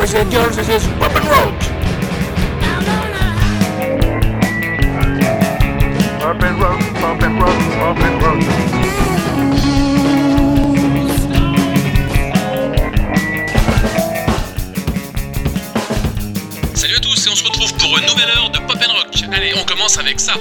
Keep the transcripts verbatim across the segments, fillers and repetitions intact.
boys and girls, this is Pop and Rock. Pop and Rock, Pop and Rock, Pop and Rock. Salut à tous et on se retrouve pour une nouvelle heure de Pop and Rock. Allez, on commence avec ça.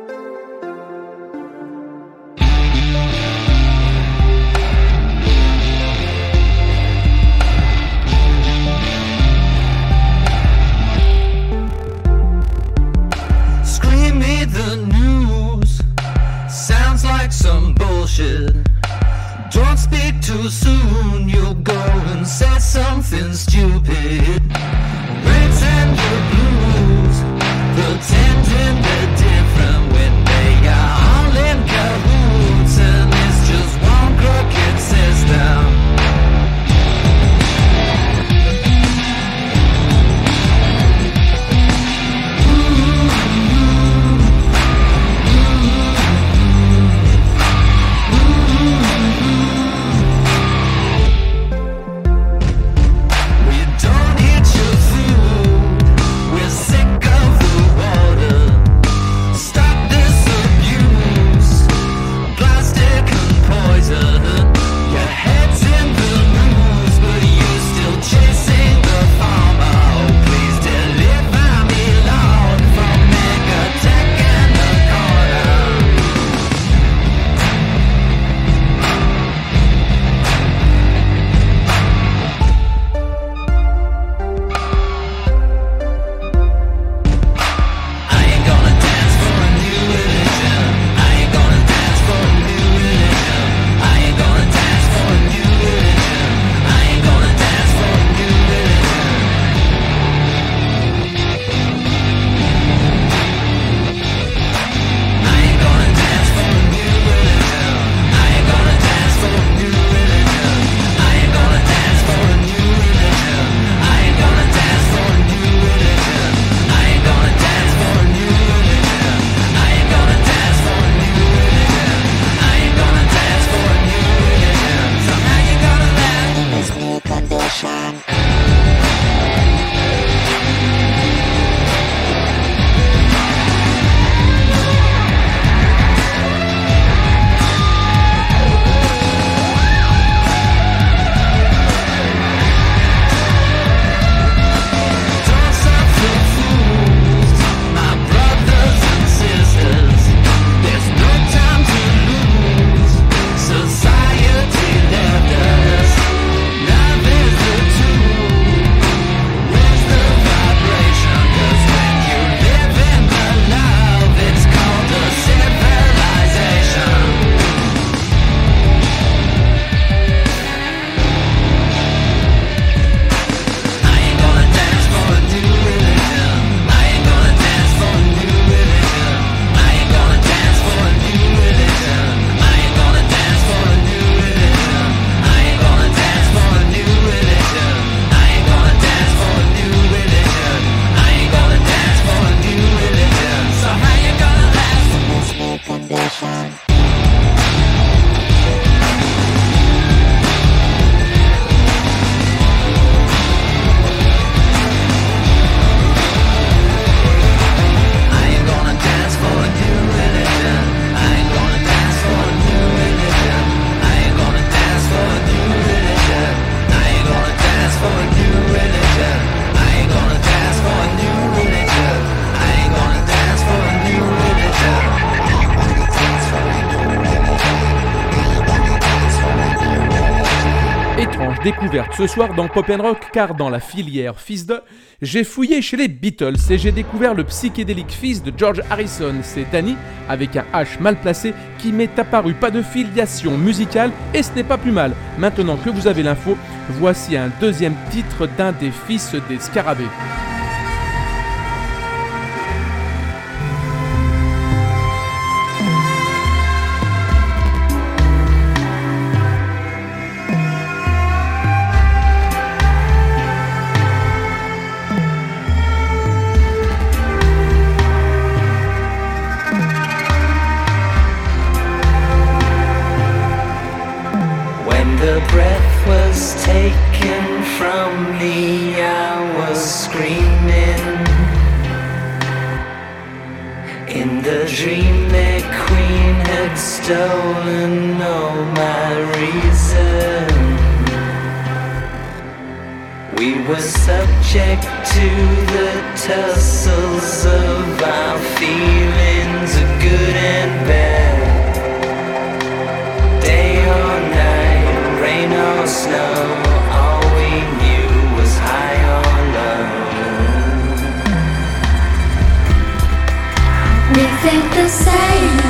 Some bullshit. Don't speak too soon. You'll go and say something stupid. Reds and the blues, pretending they're different when they are all in cahoots, and it's just one crooked system. Découverte ce soir dans Pop and Rock, car dans la filière fils de, j'ai fouillé chez les Beatles et j'ai découvert le psychédélique fils de George Harrison. C'est Danny, avec un H mal placé, qui m'est apparu. Pas de filiation musicale et ce n'est pas plus mal. Maintenant que vous avez l'info, voici un deuxième titre d'un des fils des Scarabées. When When the breath was taken from me, I was screaming. In the dream, the queen had stolen all my reason. We were subject to the tussles of our feelings of good and bad. Day or night, rain or snow, all we knew was high or low. We think the same.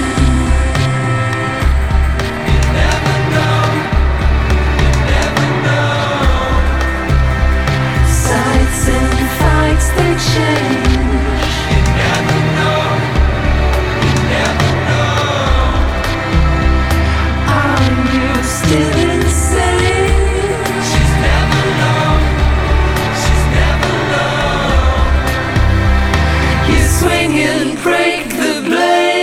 They change. You never know. You never know. Are you still insane? She's never alone. She's never alone. You swing and break the blade.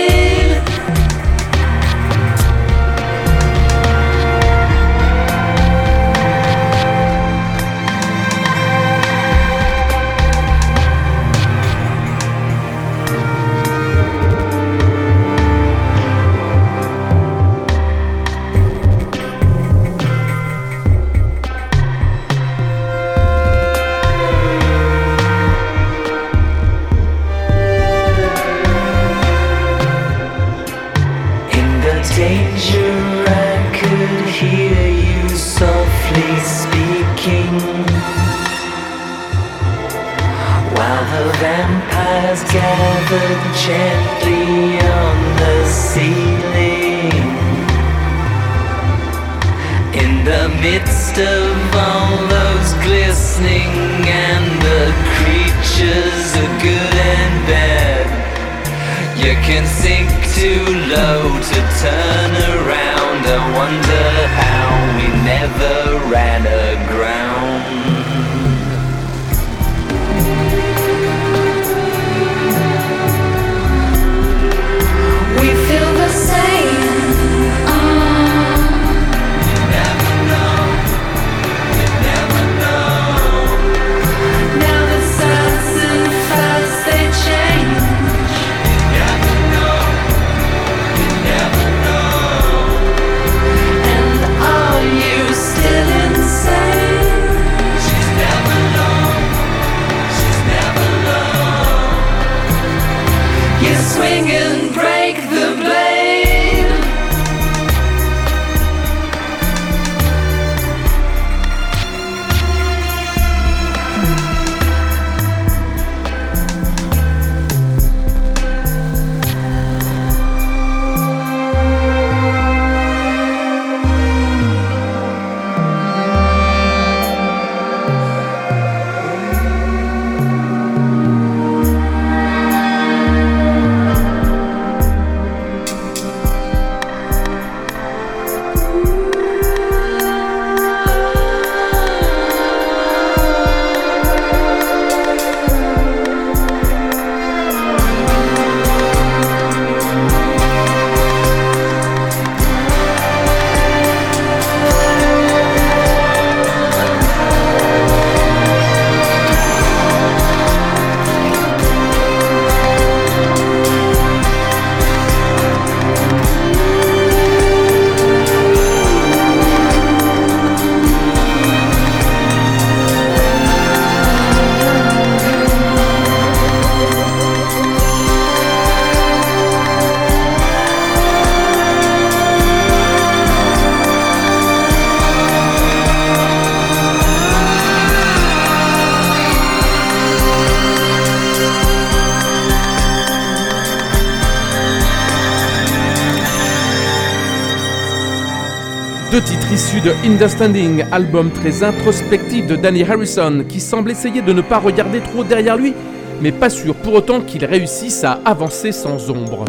Vampires gathered gently on the ceiling. In the midst of all those glistening and the creatures of good and bad, you can sink too low to turn around. I wonder how we never ran aground. We feel the same. Uh. You never know. You never know. Now the suns and furs they change. You never know. You never know. And are you still insane? She's never alone. She's never alone. You swing and break the blade. Deux titres issus de Understanding, album très introspectif de Dhani Harrison, qui semble essayer de ne pas regarder trop derrière lui, mais pas sûr pour autant qu'il réussisse à avancer sans ombre.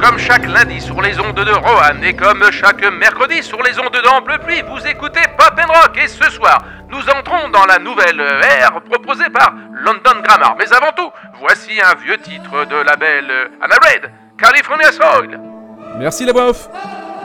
comme chaque lundi sur les ondes de Roanne et comme chaque mercredi sur les ondes d'Ample Pluie, vous écoutez Pop and Rock. Et ce soir, nous entrons dans la nouvelle ère proposée par London Grammar. Mais avant tout, voici un vieux titre de la belle Anna Reid, California Soil. Merci la voix off.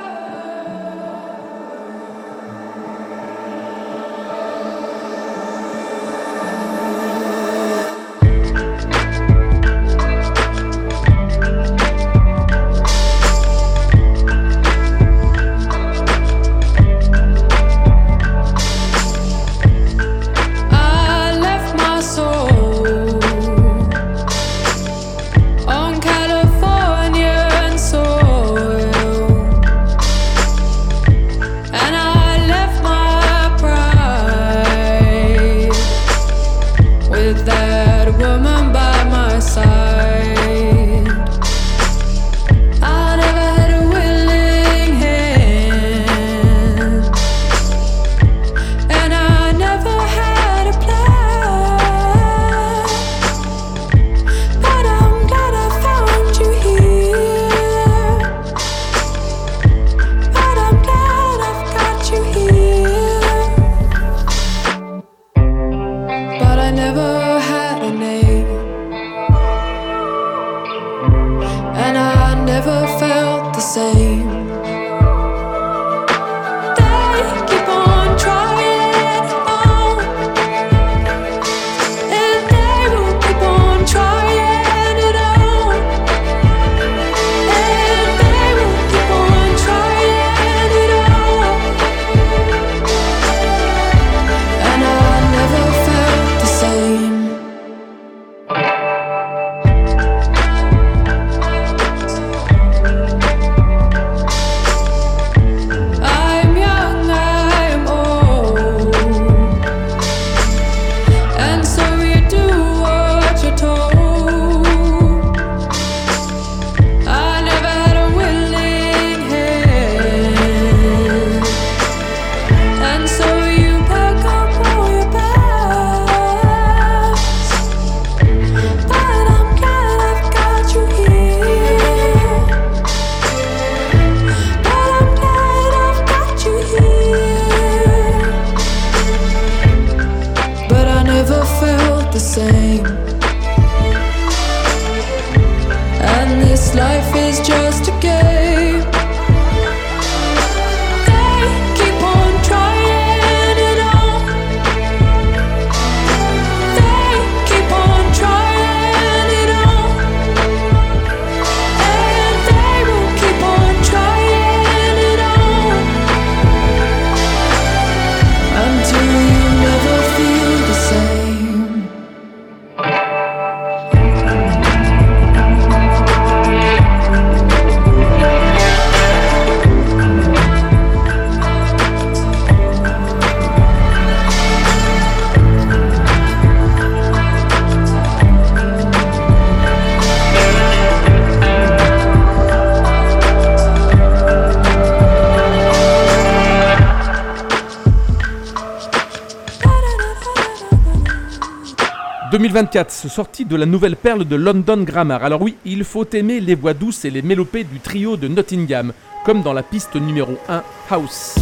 deux mille vingt-quatre, sortie de la nouvelle perle de London Grammar. Alors oui, il faut aimer les voix douces et les mélopées du trio de Nottingham, comme dans la piste numéro un, House.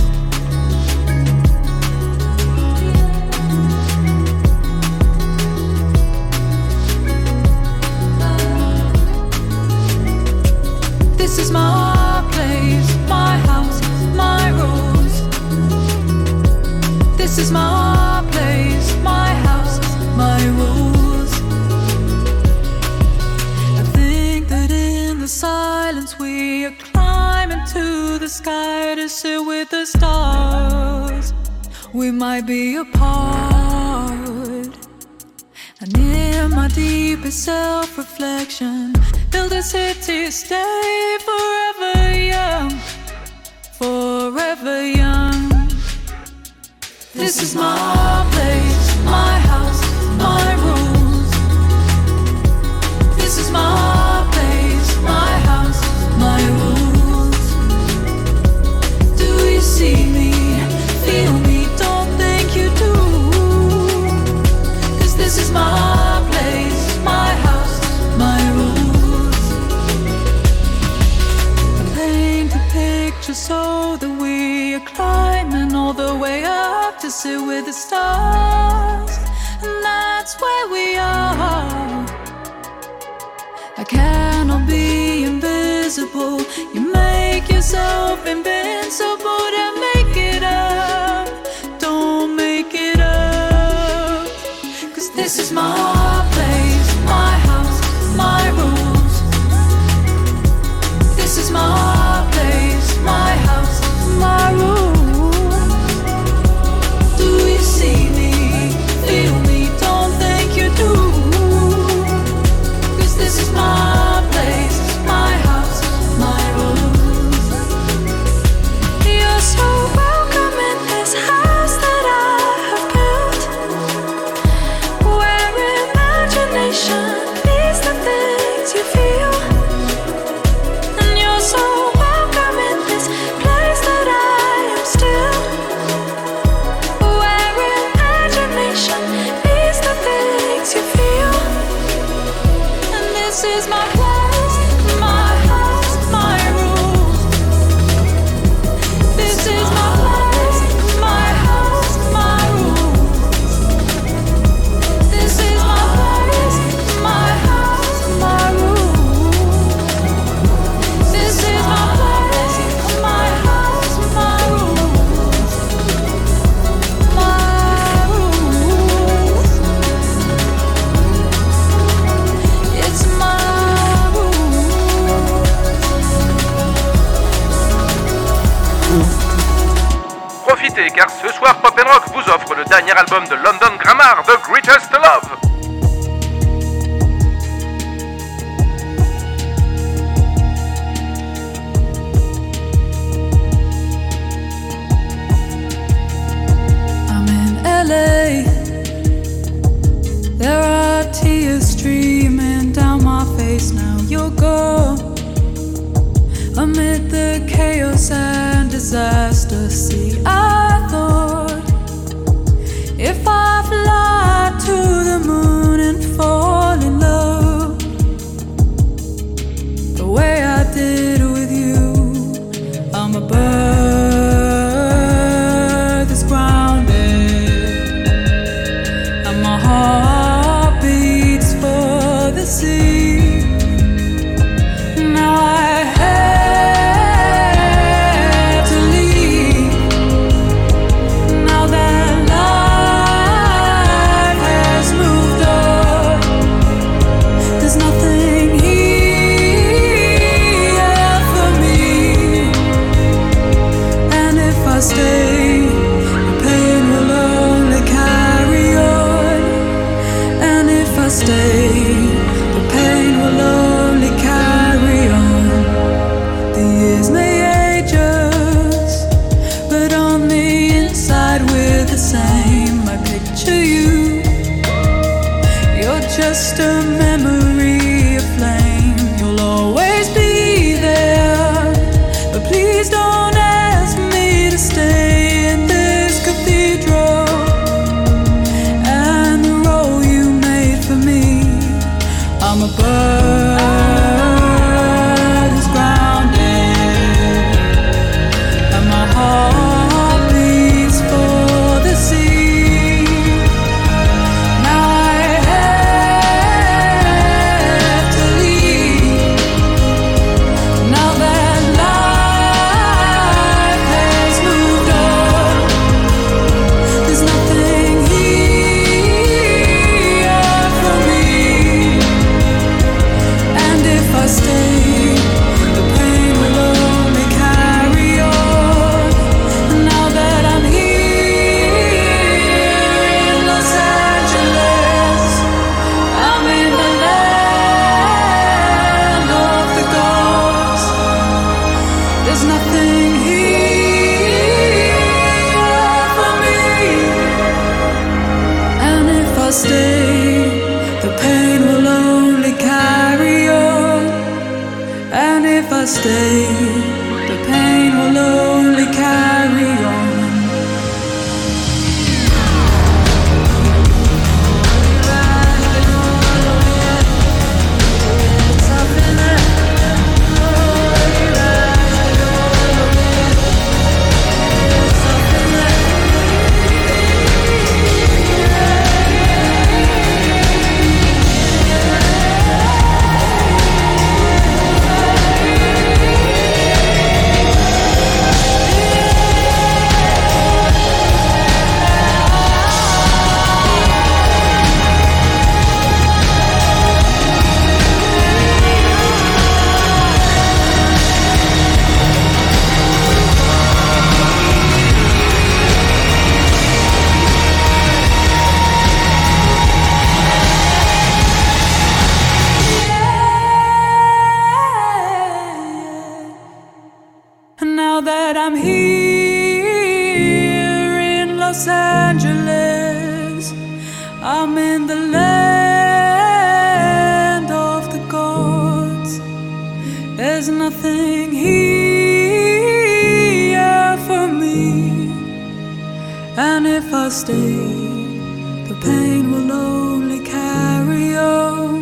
This is my place, my house, my rules. This is my place, my house, my rules. I think that in the silence we are climbing to the sky to sit with the stars. We might be apart, and in my deepest self-reflection, build a city, stay forever young, forever young. This is my place, my house, my rules. This is my place, my house, my rules. Do you see me, feel me, don't think you do? 'Cause this is my place, my house, my rules. just so that we are climbing all the way up to sit with the stars. And that's where we are. I cannot be invisible. You make yourself invincible to make it up. Don't make it up. Cause this is my place, my house, my rules. This is my place, my house, my rules. Do you see me, feel me? Don't think you do. Cause this is my place, my house, my rules. You're so welcome in this house that I have built, where imagination is the things you feel. And you're so welcome in this place that I am still, where imagination is the things you feel. And this is my place, my house, my rules. This is my place, my house, my rules. This is my place, my house, my rules. This is my place, my house, my rules. My rules. It's my Profitez car ce soir Pop and Rock vous offre le dernier album de London Grammar, The Greatest Love. I'm in L A. There are tears streaming down my face now. You're gone. Amid the chaos and disaster, see, I thought if I fly to the moon and fall in love the way I did with you, I'm a bird that's grounded, and my heart beats for the sea. Now I had to leave. Now that life has moved on, there's nothing here for me. And if I stay, the pain will only carry on. And if I stay, the pain will only carry on. The years may age us, but on the inside we're the same. I picture you, you're just a memory, a flame. You'll always be there, but please don't ask me to stay in this cathedral. And the role you made for me, I'm a bird that's grounded, and my heart beats for the sea. Now I have to leave. Now that life has moved on, there's nothing here for me. And if I stay, the pain will only carry on. Now that I'm here in Los Angeles, I'm in the land of the gods. There's nothing here for me. And if I stay, the pain will only carry on. And if I stay, the pain will only carry on. It's up in the that I'm here in Los Angeles. I'm in the land of the gods. There's nothing here for me, and if I stay, the pain will only carry on.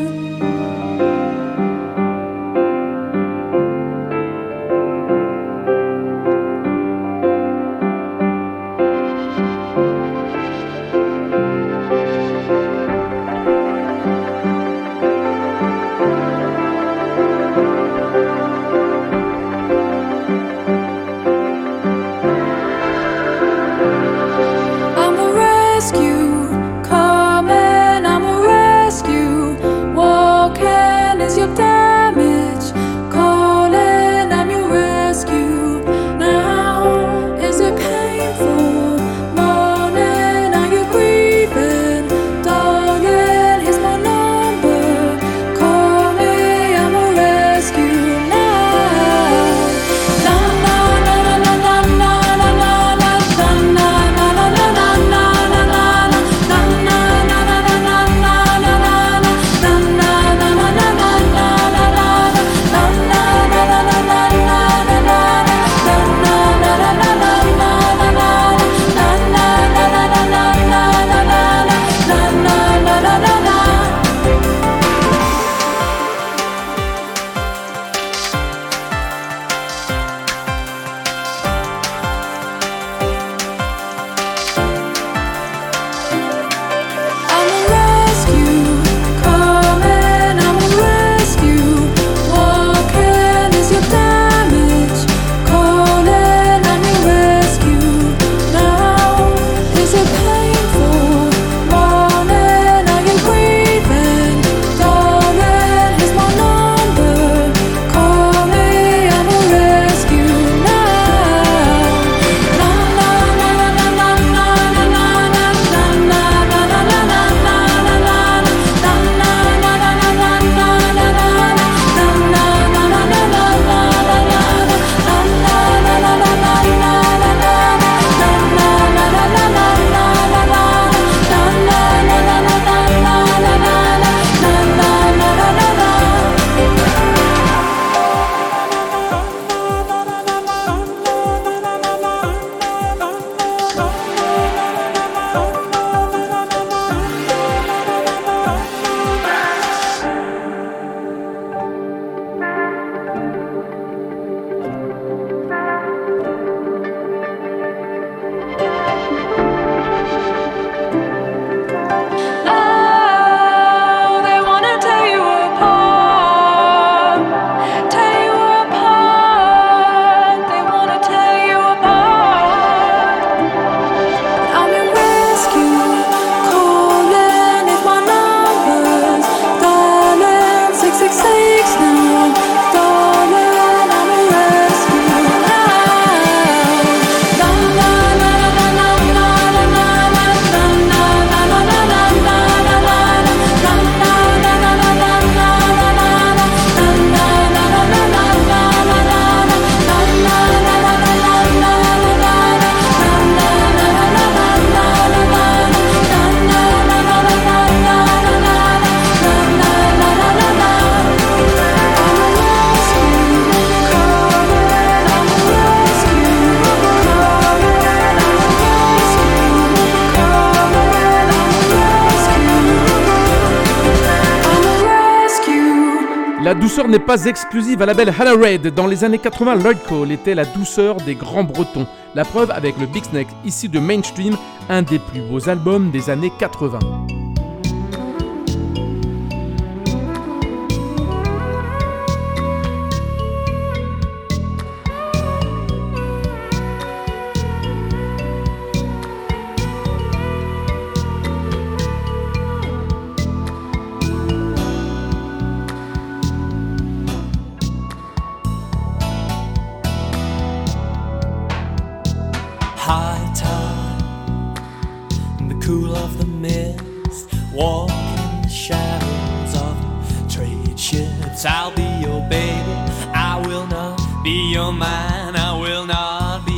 La douceur n'est pas exclusive à la belle Hannah Reid. Dans les années quatre-vingts, Lloyd Cole était la douceur des grands bretons. La preuve avec le Big Snake, issu de Mainstream, un des plus beaux albums des années quatre-vingts. High tide, in the cool of the mist, walk in the shadows of trade ships. I'll be your baby, I will not be your man, I will not be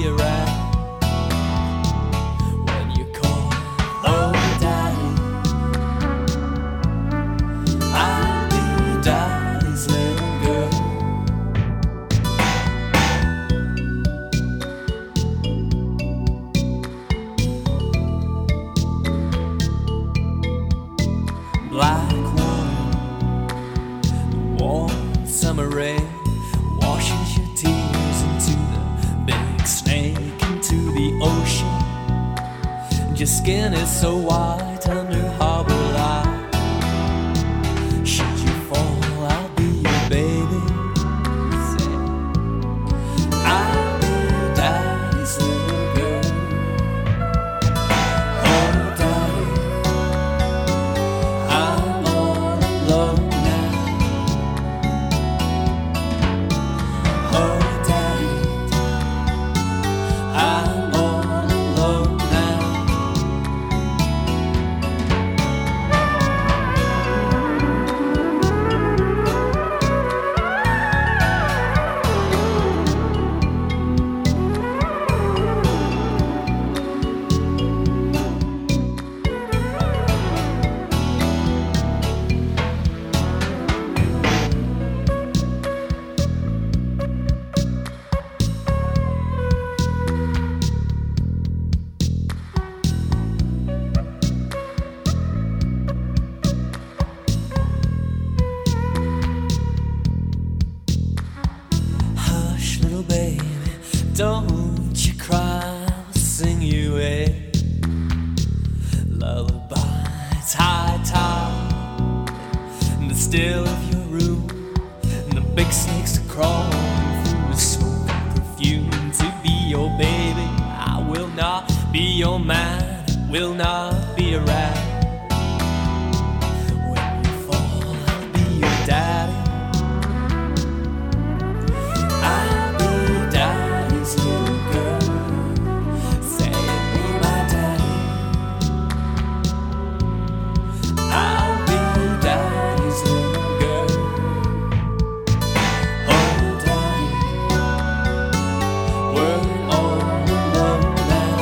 skin is so white under harbor light. Should you fall, I'll be your baby. Say, I'll be your daddy's little girl. Oh, daddy, I'm all alone now. Oh, daddy, I'm all alone now. Hush, little baby, don't you cry. I'll sing you a lullaby. It's high tide in the still of your room, and the big snakes are crawling through the smoke and perfume. To be your baby, I will not be your man. I will not be a rat. When you fall, I'll be your daddy. I'll be your daddy's little girl. Say, be my daddy. I'll be your daddy's little girl. Oh, daddy, we're all alone now.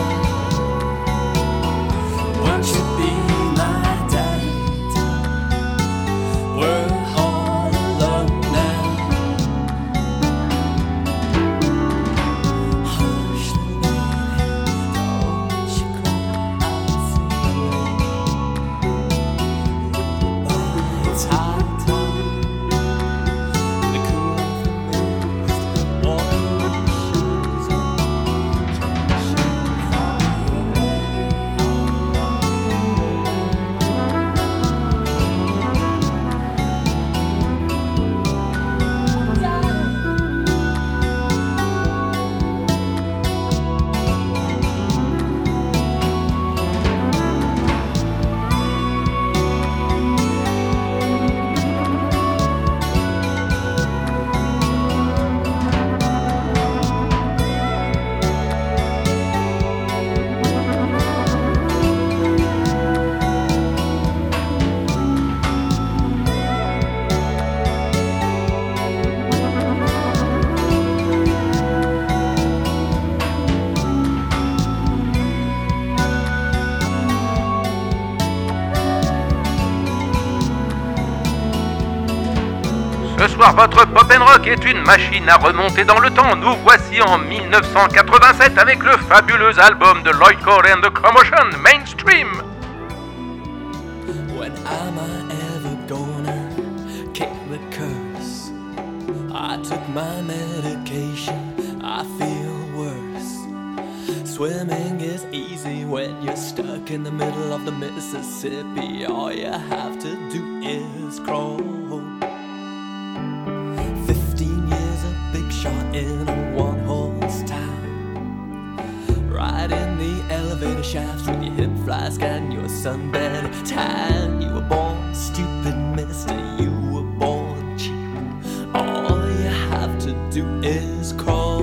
Won't you be my daddy? We're all alone now. Hush, little baby, don't you cry. I'll sing you a lullaby. It's high tide, the cool of the mist, water shines on Ce soir, votre Pop and Rock est une machine à remonter dans le temps. Nous voici en mille neuf cent quatre-vingt-sept avec le fabuleux album de Lloyd Cole and the Commotion, Mainstream. When am I ever gonna kick the curse? I took my medication, I feel worse. Swimming is easy when you're stuck in the middle of the Mississippi. All you have to do is crawl. Fifteen years a big shot in a one-horse town. Right in the elevator shafts with your hip flask and your sunbed tan. You were born stupid, mister, you were born cheap. All you have to do is crawl.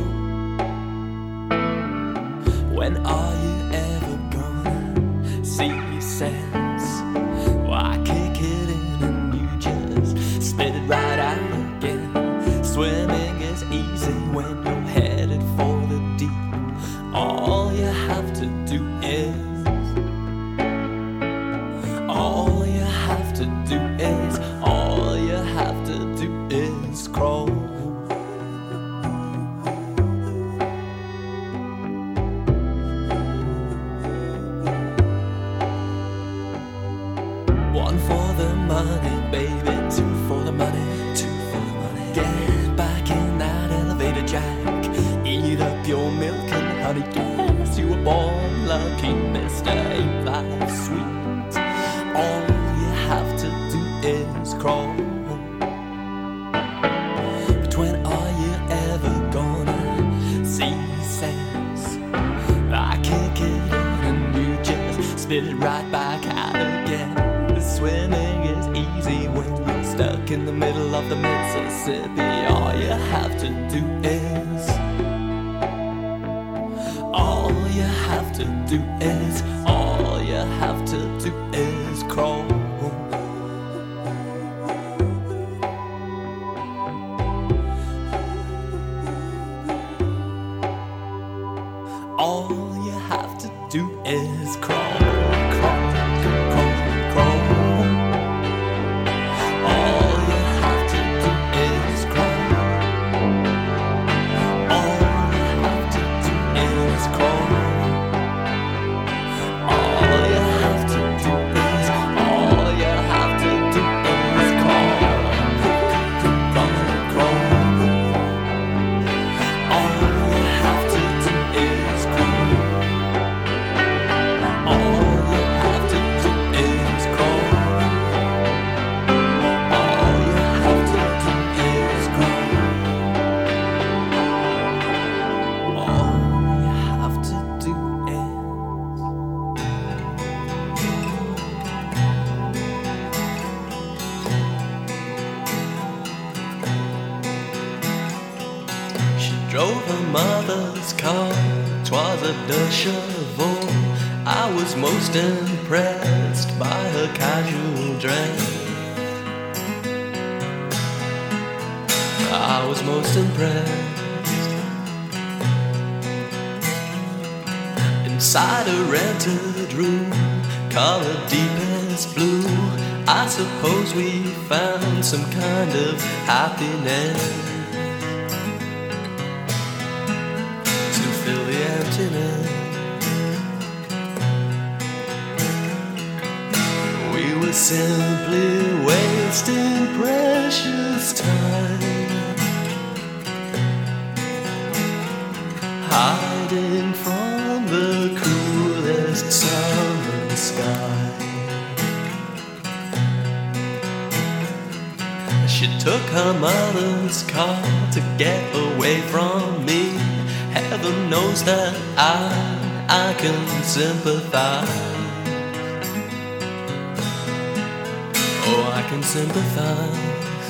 When are you ever gonna see sense? Why kick it in and you just spit it right out again? Swimming is easy when you're headed for the deep. All you have to do is All you have to do is All you have to do is crawl. One for the money, baby, two for the money, two for the money. Get back in that elevator, Jack. Eat up your milk and honey. Guess you were born lucky. keep Mister Ain't Life sweet. All you have to do is crawl. But when are you ever gonna see sense? I kick it in and you just spit it right back out again. Swimming is easy when you're stuck in the middle of the Mississippi. All you have to do is All you have to do is All you have to do is crawl. All you have to do is crawl, crawl, crawl, crawl. All you have to do is crawl. All you have to do is crawl. All you have to do is, all you have to do is crawl, crawl, crawl. All you have to do is crawl. All you have to do is crawl. All you have to do is crawl. All you have to do is She drove her mother's car, 'twas a deux chevaux. I was most impressed by her casual dress. I was most impressed. Inside a rented room, colored deepest blue, I suppose we found some kind of happiness to fill the emptiness. We were simply wasting precious time, hiding from the cruelest summer sky. She took her mother's car to get away from me. Heaven knows that I, I can sympathize. Oh, I can sympathize.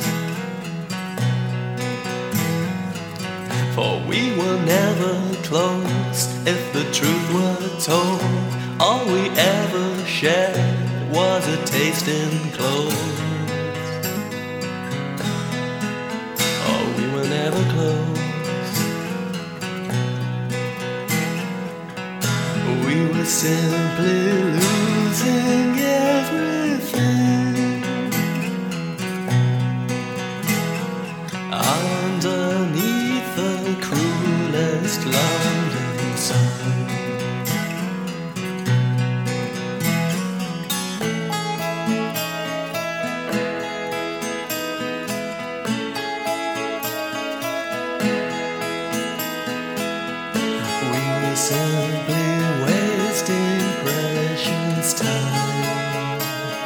For we were never close, if the truth were told. All we ever shared was a taste in clothes. Oh, we were never close. We were simply losing everything underneath the cruelest London sun. We were simply wasting precious time.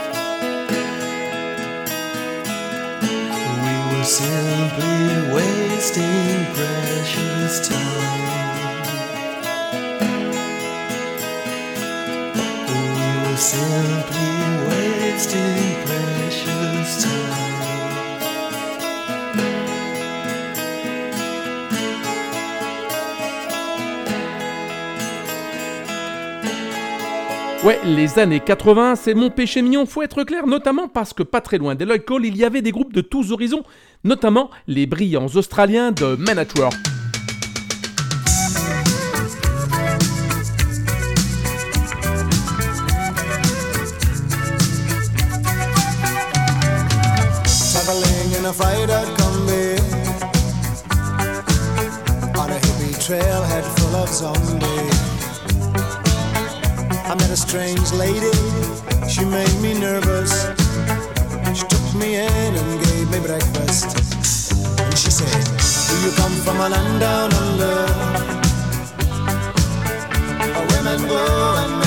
We were simply wasting precious time. We were simply wasting precious time. Ouais, les années quatre-vingts, c'est mon péché mignon, faut être clair, notamment parce que pas très loin d'Eloy Cole, il y avait des groupes de tous horizons, notamment les brillants Australiens de Men at Work. Traveling in a freighter combi on a hippie trailhead full of zombies. I met a strange lady, she made me nervous. She took me in and gave me breakfast. And she said, do you come from a land down under, where women go and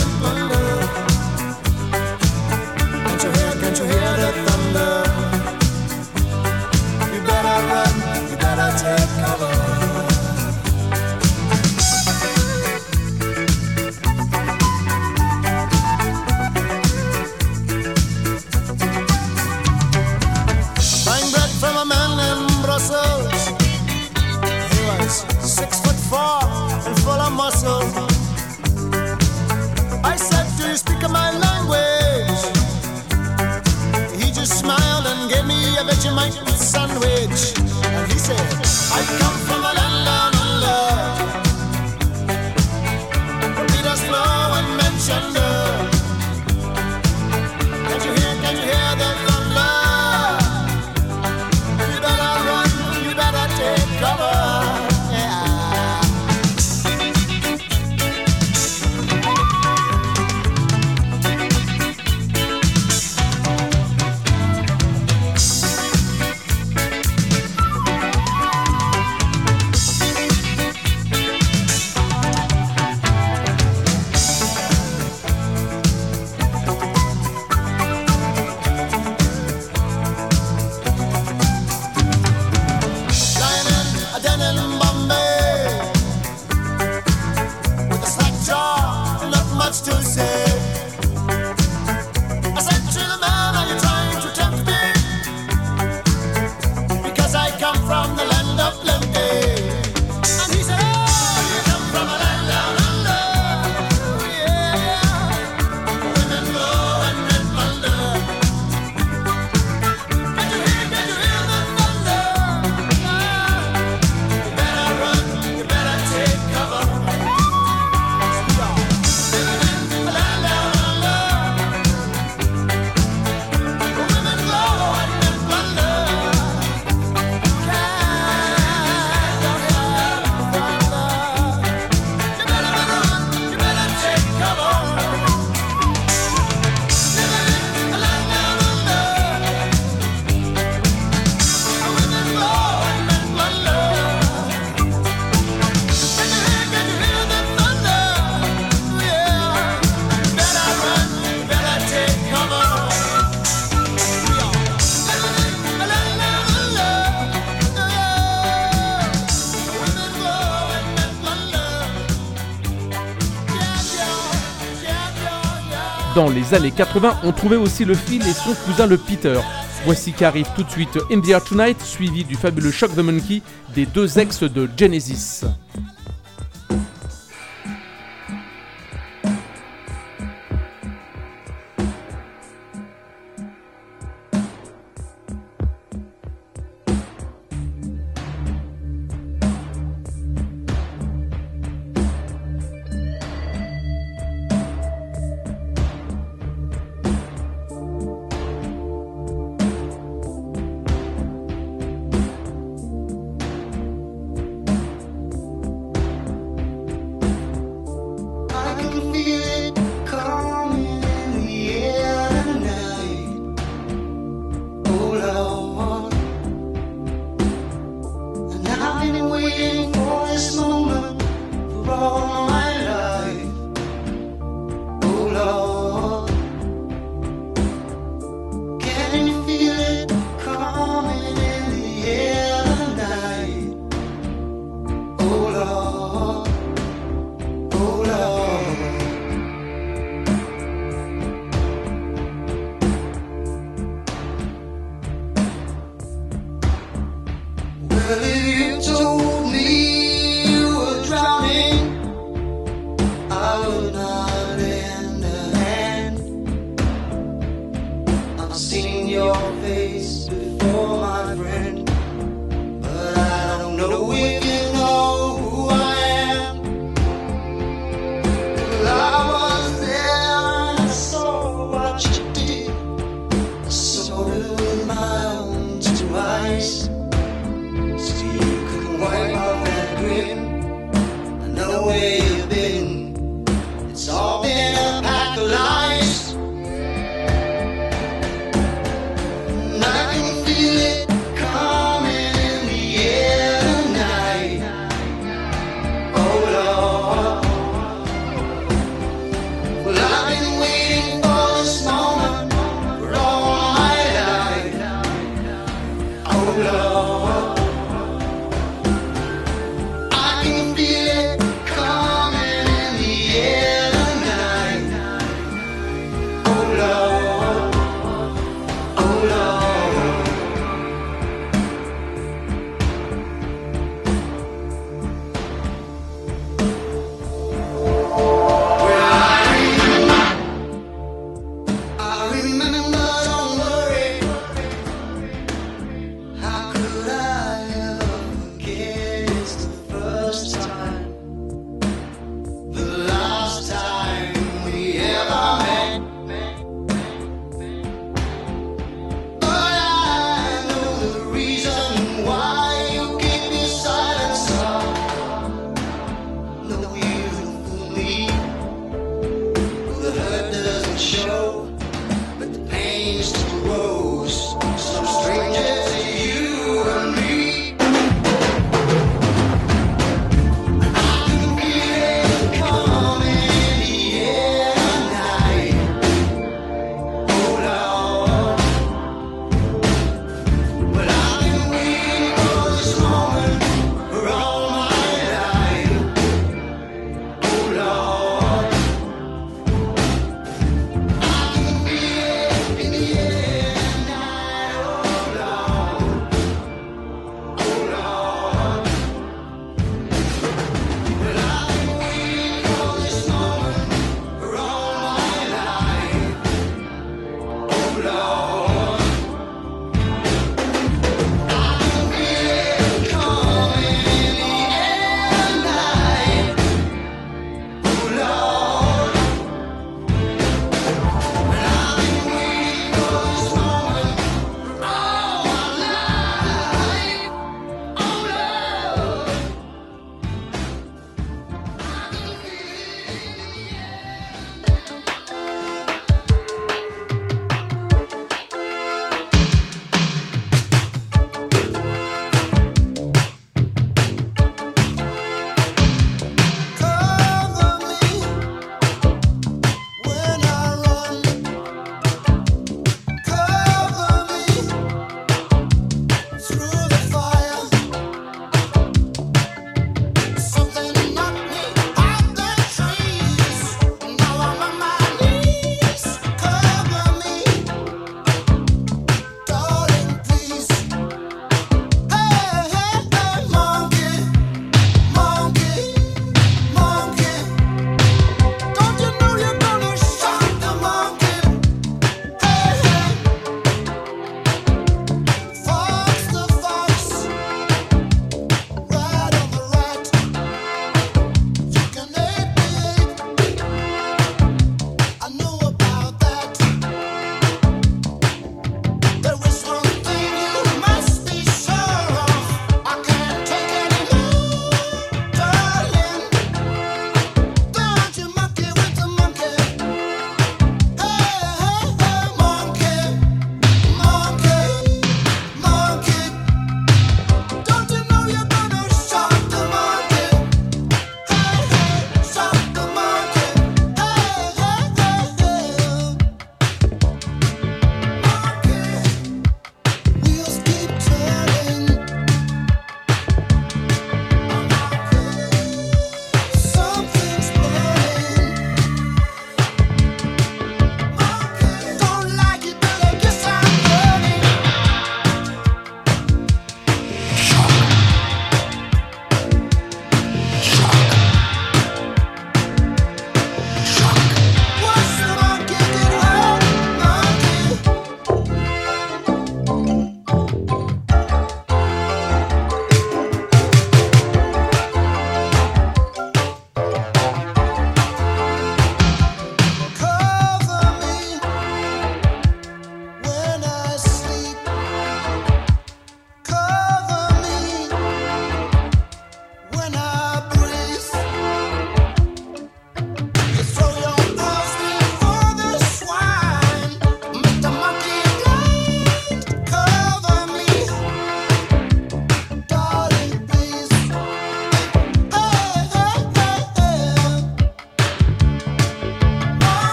Dans les années quatre-vingts, on trouvait aussi le Phil et son cousin le Peter. Voici qu'arrive tout de suite In the Air Tonight, suivi du fabuleux Shock the Monkey, des deux ex de Genesis.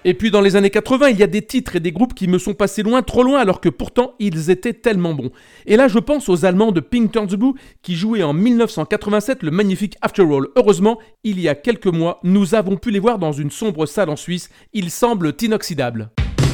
Et puis dans les années quatre-vingts, il y a des titres et des groupes qui me sont passés loin, trop loin, alors que pourtant ils étaient tellement bons. Et là je pense aux Allemands de Pink Turns Blue qui jouaient en dix-neuf cent quatre-vingt-sept le magnifique After All. Heureusement, il y a quelques mois, nous avons pu les voir dans une sombre salle en Suisse. Ils semblent inoxydables.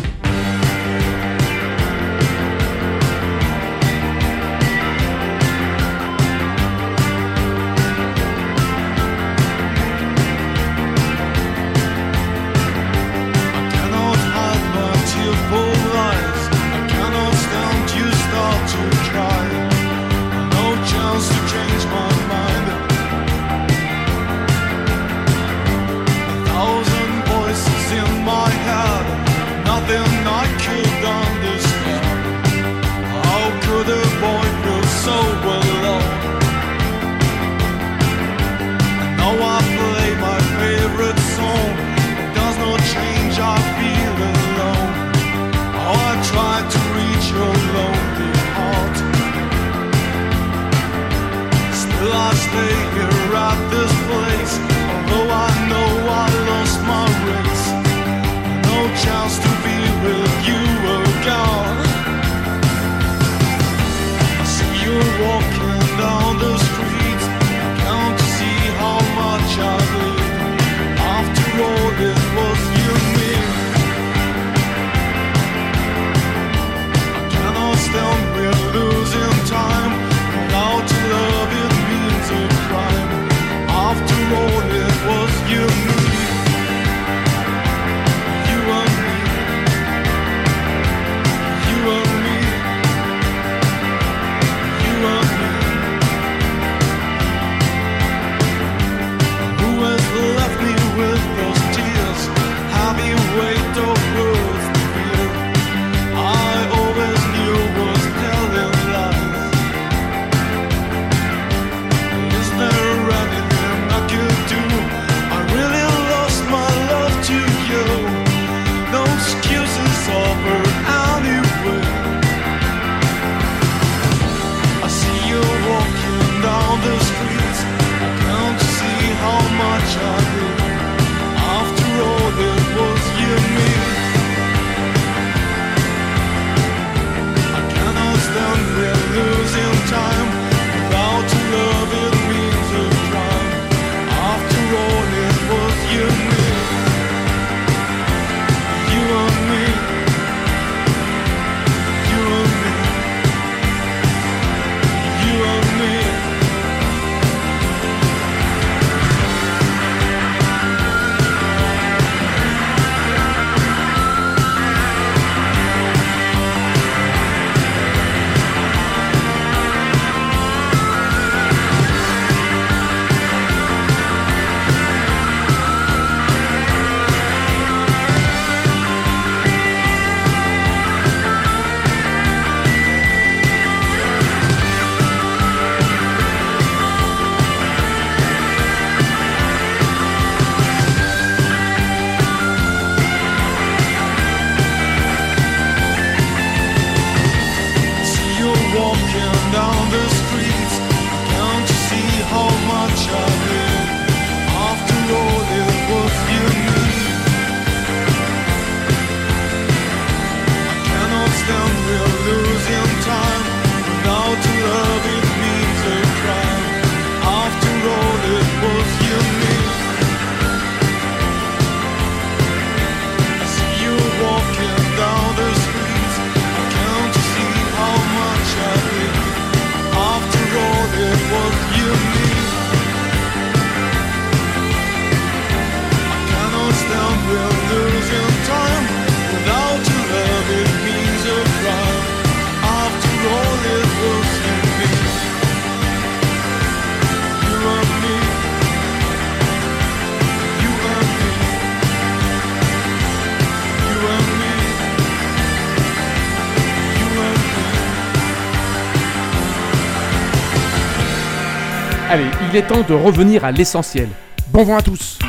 Allez, il est temps de revenir à l'essentiel. Bon vent à tous!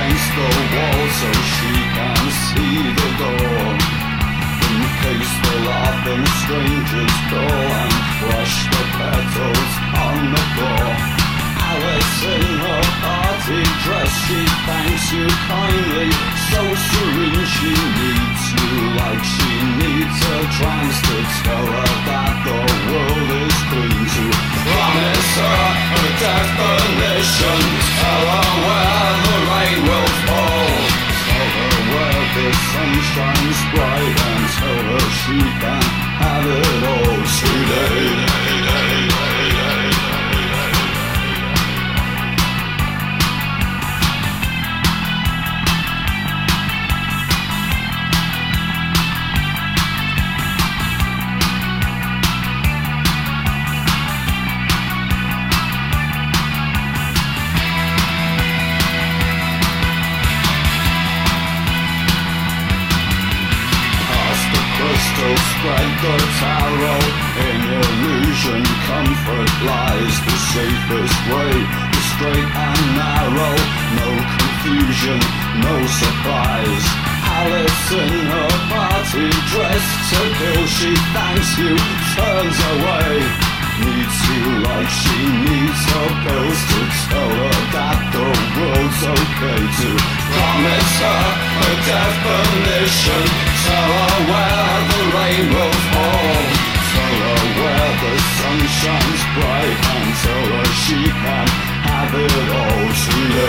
against the wall so she can see the door. In case the laughing strangers call and crush the petals on the floor. Alice in her party dress, she thanks you kindly, so serene she needs you like she needs a trance to tell her that the world is clean. To promise her a definition, tell her where the rain will fall, tell her where the sun shines bright, and tell her she can have it all today. Spread the tarot, in illusion comfort lies. The safest way, the straight and narrow, no confusion, no surprise. Alice in her party dress to kill, she thanks you, turns away. Needs you like she needs her pills to tell her that the world's okay. To promise her a definition, tell her where the rain will fall, tell her where the sun shines bright, and tell her she can have it all today.